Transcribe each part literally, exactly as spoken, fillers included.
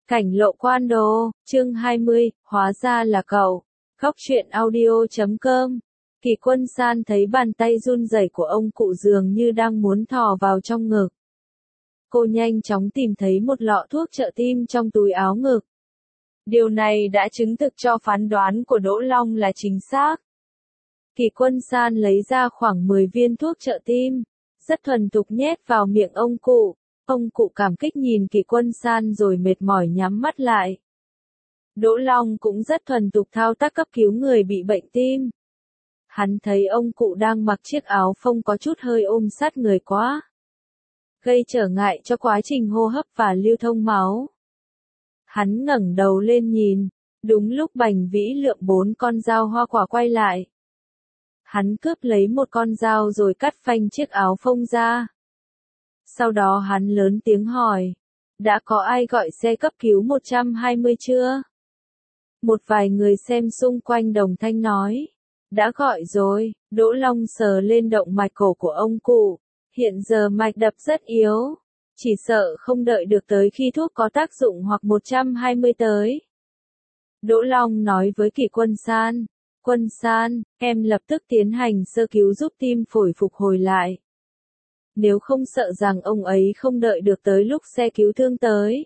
Cảnh lộ quan đồ, chương hai mươi, hóa ra là cậu. Góc truyện audio chấm com. Kỳ Quân San thấy bàn tay run rẩy của ông cụ dường như đang muốn thò vào trong ngực. Cô nhanh chóng tìm thấy một lọ thuốc trợ tim trong túi áo ngực. Điều này đã chứng thực cho phán đoán của Đỗ Long là chính xác. Kỳ Quân San lấy ra khoảng mười viên thuốc trợ tim, rất thuần thục nhét vào miệng ông cụ. Ông cụ cảm kích nhìn Kỳ Quân San rồi mệt mỏi nhắm mắt lại. Đỗ Long cũng rất thuần thục thao tác cấp cứu người bị bệnh tim. Hắn thấy ông cụ đang mặc chiếc áo phông có chút hơi ôm sát người quá, gây trở ngại cho quá trình hô hấp và lưu thông máu. Hắn ngẩng đầu lên nhìn, đúng lúc Bành Vĩ lượm bốn con dao hoa quả quay lại. Hắn cướp lấy một con dao rồi cắt phanh chiếc áo phông ra. Sau đó hắn lớn tiếng hỏi, đã có ai gọi xe cấp cứu một trăm hai mươi chưa? Một vài người xem xung quanh đồng thanh nói, đã gọi rồi. Đỗ Long sờ lên động mạch cổ của ông cụ, hiện giờ mạch đập rất yếu, chỉ sợ không đợi được tới khi thuốc có tác dụng hoặc một trăm hai mươi tới. Đỗ Long nói với Kỳ Quân San, Quân San, em lập tức tiến hành sơ cứu giúp tim phổi phục hồi lại. Nếu không sợ rằng ông ấy không đợi được tới lúc xe cứu thương tới.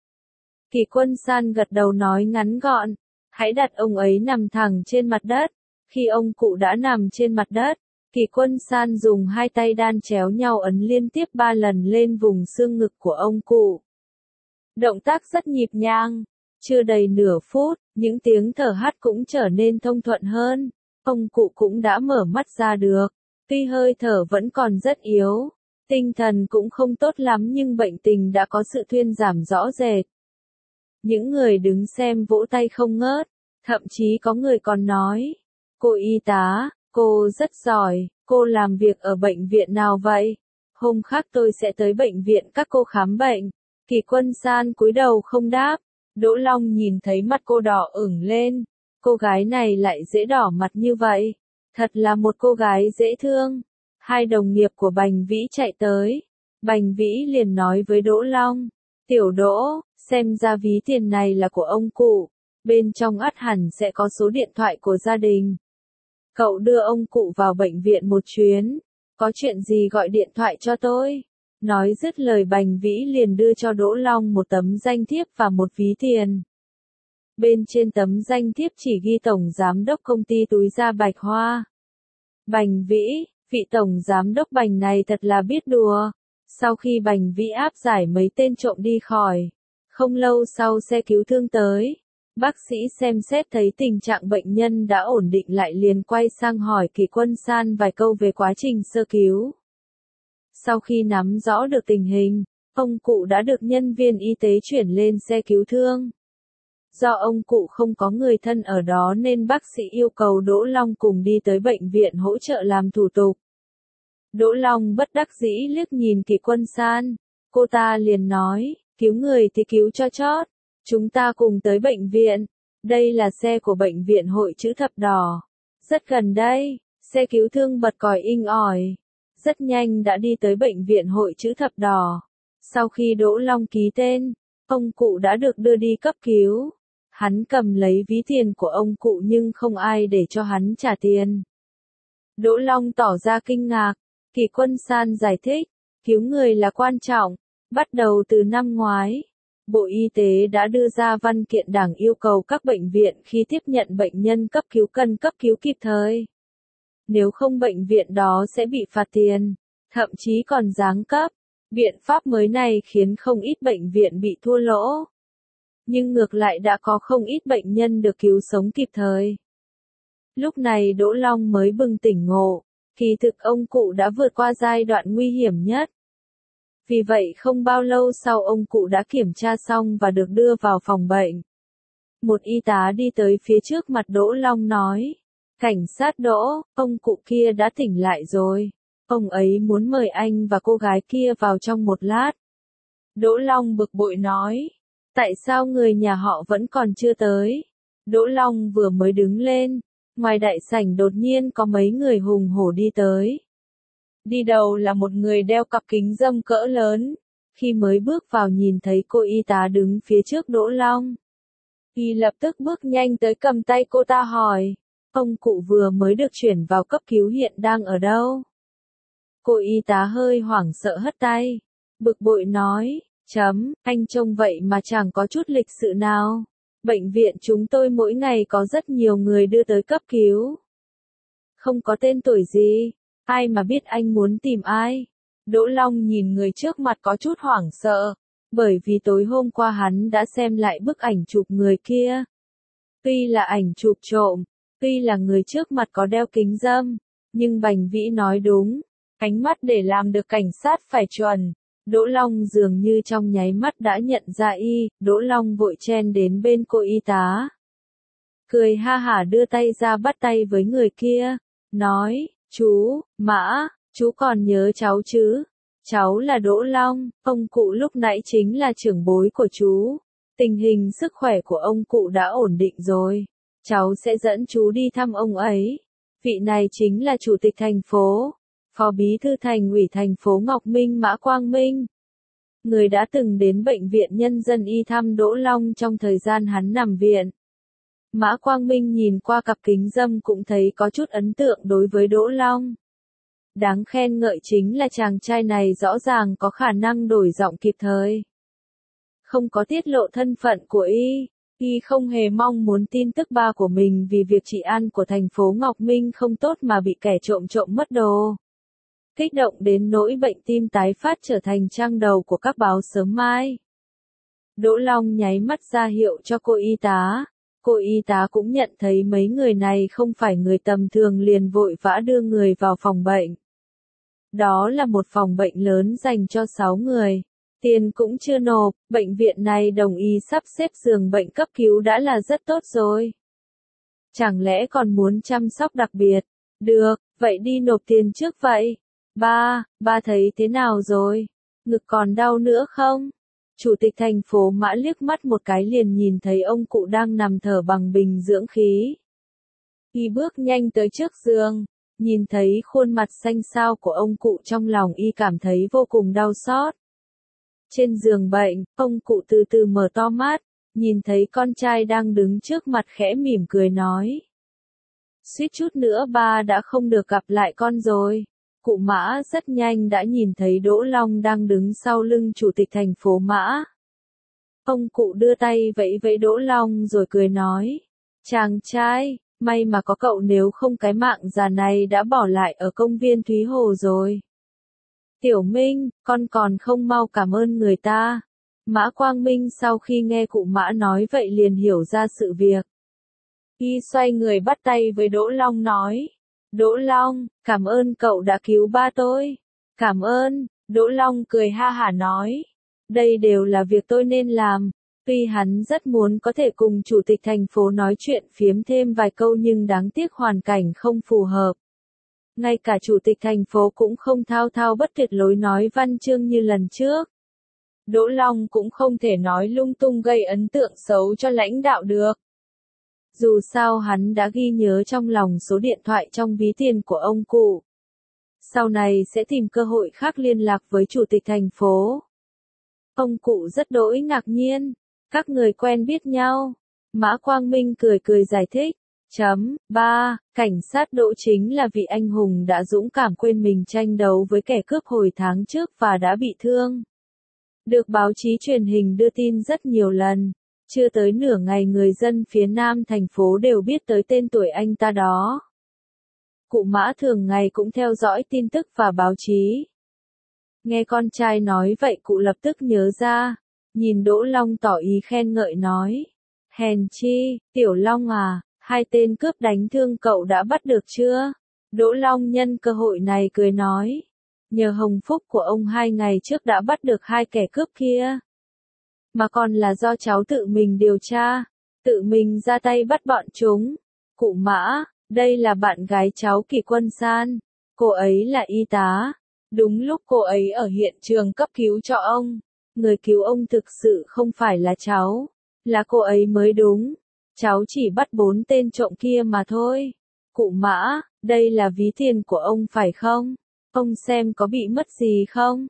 Kỳ Quân San gật đầu nói ngắn gọn, hãy đặt ông ấy nằm thẳng trên mặt đất. Khi ông cụ đã nằm trên mặt đất, Kỳ Quân San dùng hai tay đan chéo nhau ấn liên tiếp ba lần lên vùng xương ngực của ông cụ. Động tác rất nhịp nhàng, chưa đầy nửa phút, những tiếng thở hắt cũng trở nên thông thuận hơn. Ông cụ cũng đã mở mắt ra được, tuy hơi thở vẫn còn rất yếu. Tinh thần cũng không tốt lắm nhưng bệnh tình đã có sự thuyên giảm rõ rệt. Những người đứng xem vỗ tay không ngớt, thậm chí có người còn nói, cô y tá, cô rất giỏi, cô làm việc ở bệnh viện nào vậy? Hôm khác tôi sẽ tới bệnh viện các cô khám bệnh. Kỳ Quân San cúi đầu không đáp, Đỗ Long nhìn thấy mặt cô đỏ ửng lên, cô gái này lại dễ đỏ mặt như vậy, thật là một cô gái dễ thương. Hai đồng nghiệp của Bành Vĩ chạy tới. Bành Vĩ liền nói với Đỗ Long, tiểu Đỗ, xem ra ví tiền này là của ông cụ, bên trong ắt hẳn sẽ có số điện thoại của gia đình. Cậu đưa ông cụ vào bệnh viện một chuyến, có chuyện gì gọi điện thoại cho tôi. Nói dứt lời Bành Vĩ liền đưa cho Đỗ Long một tấm danh thiếp và một ví tiền. Bên trên tấm danh thiếp chỉ ghi tổng giám đốc công ty túi da Bạch Hoa. Bành Vĩ, vị tổng giám đốc Bành này thật là biết đùa. Sau khi Bành Vĩ áp giải mấy tên trộm đi khỏi, không lâu sau xe cứu thương tới, bác sĩ xem xét thấy tình trạng bệnh nhân đã ổn định lại liền quay sang hỏi Kỳ Quân San vài câu về quá trình sơ cứu. Sau khi nắm rõ được tình hình, ông cụ đã được nhân viên y tế chuyển lên xe cứu thương. Do ông cụ không có người thân ở đó nên bác sĩ yêu cầu Đỗ Long cùng đi tới bệnh viện hỗ trợ làm thủ tục. Đỗ Long bất đắc dĩ liếc nhìn Kỳ Quân San, cô ta liền nói, cứu người thì cứu cho chót, chúng ta cùng tới bệnh viện, đây là xe của bệnh viện Hội Chữ Thập Đỏ, rất gần đây. Xe cứu thương bật còi inh ỏi, rất nhanh đã đi tới bệnh viện Hội Chữ Thập Đỏ. Sau khi Đỗ Long ký tên, ông cụ đã được đưa đi cấp cứu. Hắn cầm lấy ví tiền của ông cụ nhưng không ai để cho hắn trả tiền. Đỗ Long tỏ ra kinh ngạc. Kỳ Quân San giải thích, cứu người là quan trọng. Bắt đầu từ năm ngoái, Bộ Y tế đã đưa ra văn kiện đảng yêu cầu các bệnh viện khi tiếp nhận bệnh nhân cấp cứu cần cấp cứu kịp thời. Nếu không bệnh viện đó sẽ bị phạt tiền, thậm chí còn giáng cấp. Biện pháp mới này khiến không ít bệnh viện bị thua lỗ. Nhưng ngược lại đã có không ít bệnh nhân được cứu sống kịp thời. Lúc này Đỗ Long mới bừng tỉnh ngộ, kỳ thực ông cụ đã vượt qua giai đoạn nguy hiểm nhất. Vì vậy không bao lâu sau ông cụ đã kiểm tra xong và được đưa vào phòng bệnh. Một y tá đi tới phía trước mặt Đỗ Long nói, cảnh sát Đỗ, ông cụ kia đã tỉnh lại rồi. Ông ấy muốn mời anh và cô gái kia vào trong một lát. Đỗ Long bực bội nói, tại sao người nhà họ vẫn còn chưa tới? Đỗ Long vừa mới đứng lên, ngoài đại sảnh đột nhiên có mấy người hùng hổ đi tới. Đi đầu là một người đeo cặp kính râm cỡ lớn. Khi mới bước vào nhìn thấy cô y tá đứng phía trước Đỗ Long. Y lập tức bước nhanh tới cầm tay cô ta hỏi, ông cụ vừa mới được chuyển vào cấp cứu hiện đang ở đâu? Cô y tá hơi hoảng sợ hất tay, bực bội nói, chấm, anh trông vậy mà chẳng có chút lịch sự nào. Bệnh viện chúng tôi mỗi ngày có rất nhiều người đưa tới cấp cứu. Không có tên tuổi gì, ai mà biết anh muốn tìm ai. Đỗ Long nhìn người trước mặt có chút hoảng sợ, bởi vì tối hôm qua hắn đã xem lại bức ảnh chụp người kia. Tuy là ảnh chụp trộm, tuy là người trước mặt có đeo kính râm, nhưng Bành Vĩ nói đúng, ánh mắt để làm được cảnh sát phải chuẩn. Đỗ Long dường như trong nháy mắt đã nhận ra y, Đỗ Long vội chen đến bên cô y tá. Cười ha hả đưa tay ra bắt tay với người kia, nói, chú, Mã, chú còn nhớ cháu chứ? Cháu là Đỗ Long, ông cụ lúc nãy chính là trưởng bối của chú. Tình hình sức khỏe của ông cụ đã ổn định rồi. Cháu sẽ dẫn chú đi thăm ông ấy. Vị này chính là chủ tịch thành phố, phó bí thư thành ủy thành phố Ngọc Minh Mã Quang Minh. Người đã từng đến bệnh viện nhân dân y thăm Đỗ Long trong thời gian hắn nằm viện. Mã Quang Minh nhìn qua cặp kính râm cũng thấy có chút ấn tượng đối với Đỗ Long. Đáng khen ngợi chính là chàng trai này rõ ràng có khả năng đổi giọng kịp thời. Không có tiết lộ thân phận của y, y không hề mong muốn tin tức ba của mình vì việc trị an của thành phố Ngọc Minh không tốt mà bị kẻ trộm trộm mất đồ. Kích động đến nỗi bệnh tim tái phát trở thành trang đầu của các báo sớm mai. Đỗ Long nháy mắt ra hiệu cho cô y tá. Cô y tá cũng nhận thấy mấy người này không phải người tầm thường liền vội vã đưa người vào phòng bệnh. Đó là một phòng bệnh lớn dành cho sáu người. Tiền cũng chưa nộp, bệnh viện này đồng ý sắp xếp giường bệnh cấp cứu đã là rất tốt rồi. Chẳng lẽ còn muốn chăm sóc đặc biệt? Được, vậy đi nộp tiền trước vậy. Ba, ba thấy thế nào rồi? Ngực còn đau nữa không? Chủ tịch thành phố Mã liếc mắt một cái liền nhìn thấy ông cụ đang nằm thở bằng bình dưỡng khí. Y bước nhanh tới trước giường, nhìn thấy khuôn mặt xanh xao của ông cụ trong lòng y cảm thấy vô cùng đau xót. Trên giường bệnh, ông cụ từ từ mở to mắt, nhìn thấy con trai đang đứng trước mặt khẽ mỉm cười nói. Suýt chút nữa ba đã không được gặp lại con rồi. Cụ Mã rất nhanh đã nhìn thấy Đỗ Long đang đứng sau lưng chủ tịch thành phố Mã. Ông cụ đưa tay vẫy vẫy Đỗ Long rồi cười nói. Chàng trai, may mà có cậu nếu không cái mạng già này đã bỏ lại ở công viên Thúy Hồ rồi. Tiểu Minh, con còn không mau cảm ơn người ta. Mã Quang Minh sau khi nghe cụ Mã nói vậy liền hiểu ra sự việc. Y xoay người bắt tay với Đỗ Long nói. Đỗ Long, cảm ơn cậu đã cứu ba tôi. Cảm ơn, Đỗ Long cười ha hả nói. Đây đều là việc tôi nên làm. Tuy hắn rất muốn có thể cùng chủ tịch thành phố nói chuyện phiếm thêm vài câu nhưng đáng tiếc hoàn cảnh không phù hợp. Ngay cả chủ tịch thành phố cũng không thao thao bất tuyệt lối nói văn chương như lần trước. Đỗ Long cũng không thể nói lung tung gây ấn tượng xấu cho lãnh đạo được. Dù sao hắn đã ghi nhớ trong lòng số điện thoại trong ví tiền của ông cụ. Sau này sẽ tìm cơ hội khác liên lạc với chủ tịch thành phố. Ông cụ rất đỗi ngạc nhiên. Các người quen biết nhau. Mã Quang Minh cười cười giải thích. Chấm, ba, cảnh sát Đỗ chính là vị anh hùng đã dũng cảm quên mình tranh đấu với kẻ cướp hồi tháng trước và đã bị thương. Được báo chí truyền hình đưa tin rất nhiều lần. Chưa tới nửa ngày người dân phía nam thành phố đều biết tới tên tuổi anh ta đó. Cụ Mã thường ngày cũng theo dõi tin tức và báo chí. Nghe con trai nói vậy cụ lập tức nhớ ra. Nhìn Đỗ Long tỏ ý khen ngợi nói. Hèn chi, Tiểu Long à, hai tên cướp đánh thương cậu đã bắt được chưa? Đỗ Long nhân cơ hội này cười nói. Nhờ hồng phúc của ông hai ngày trước đã bắt được hai kẻ cướp kia. Mà còn là do cháu tự mình điều tra, tự mình ra tay bắt bọn chúng. Cụ Mã, đây là bạn gái cháu Kỷ Quân San. Cô ấy là y tá. Đúng lúc cô ấy ở hiện trường cấp cứu cho ông. Người cứu ông thực sự không phải là cháu, là cô ấy mới đúng. Cháu chỉ bắt bốn tên trộm kia mà thôi. Cụ Mã, đây là ví tiền của ông phải không? Ông xem có bị mất gì không?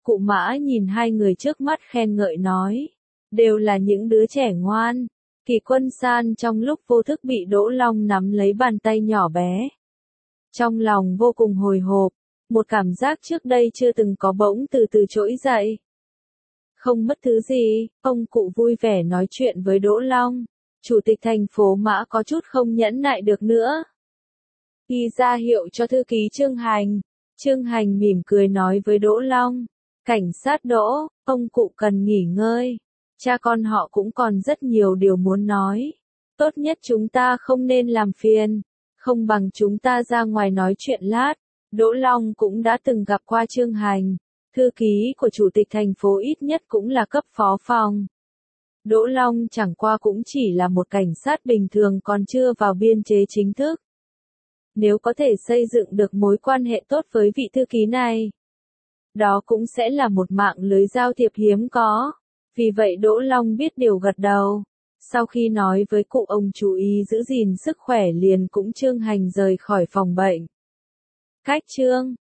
Cụ Mã nhìn hai người trước mắt khen ngợi nói. Đều là những đứa trẻ ngoan. Kỳ Quân San trong lúc vô thức bị Đỗ Long nắm lấy bàn tay nhỏ bé. Trong lòng vô cùng hồi hộp, một cảm giác trước đây chưa từng có bỗng từ từ trỗi dậy. Không mất thứ gì, ông cụ vui vẻ nói chuyện với Đỗ Long. Chủ tịch thành phố Mã có chút không nhẫn nại được nữa. Y ra hiệu cho thư ký Trương Hành. Trương Hành mỉm cười nói với Đỗ Long. Cảnh sát Đỗ, ông cụ cần nghỉ ngơi. Cha con họ cũng còn rất nhiều điều muốn nói. Tốt nhất chúng ta không nên làm phiền. Không bằng chúng ta ra ngoài nói chuyện lát. Đỗ Long cũng đã từng gặp qua Trương Hành. Thư ký của chủ tịch thành phố ít nhất cũng là cấp phó phòng. Đỗ Long chẳng qua cũng chỉ là một cảnh sát bình thường còn chưa vào biên chế chính thức. Nếu có thể xây dựng được mối quan hệ tốt với vị thư ký này, đó cũng sẽ là một mạng lưới giao thiệp hiếm có. Vì vậy Đỗ Long biết điều gật đầu. Sau khi nói với cụ ông chú ý giữ gìn sức khỏe liền cũng Trương Hành rời khỏi phòng bệnh. Khách Trương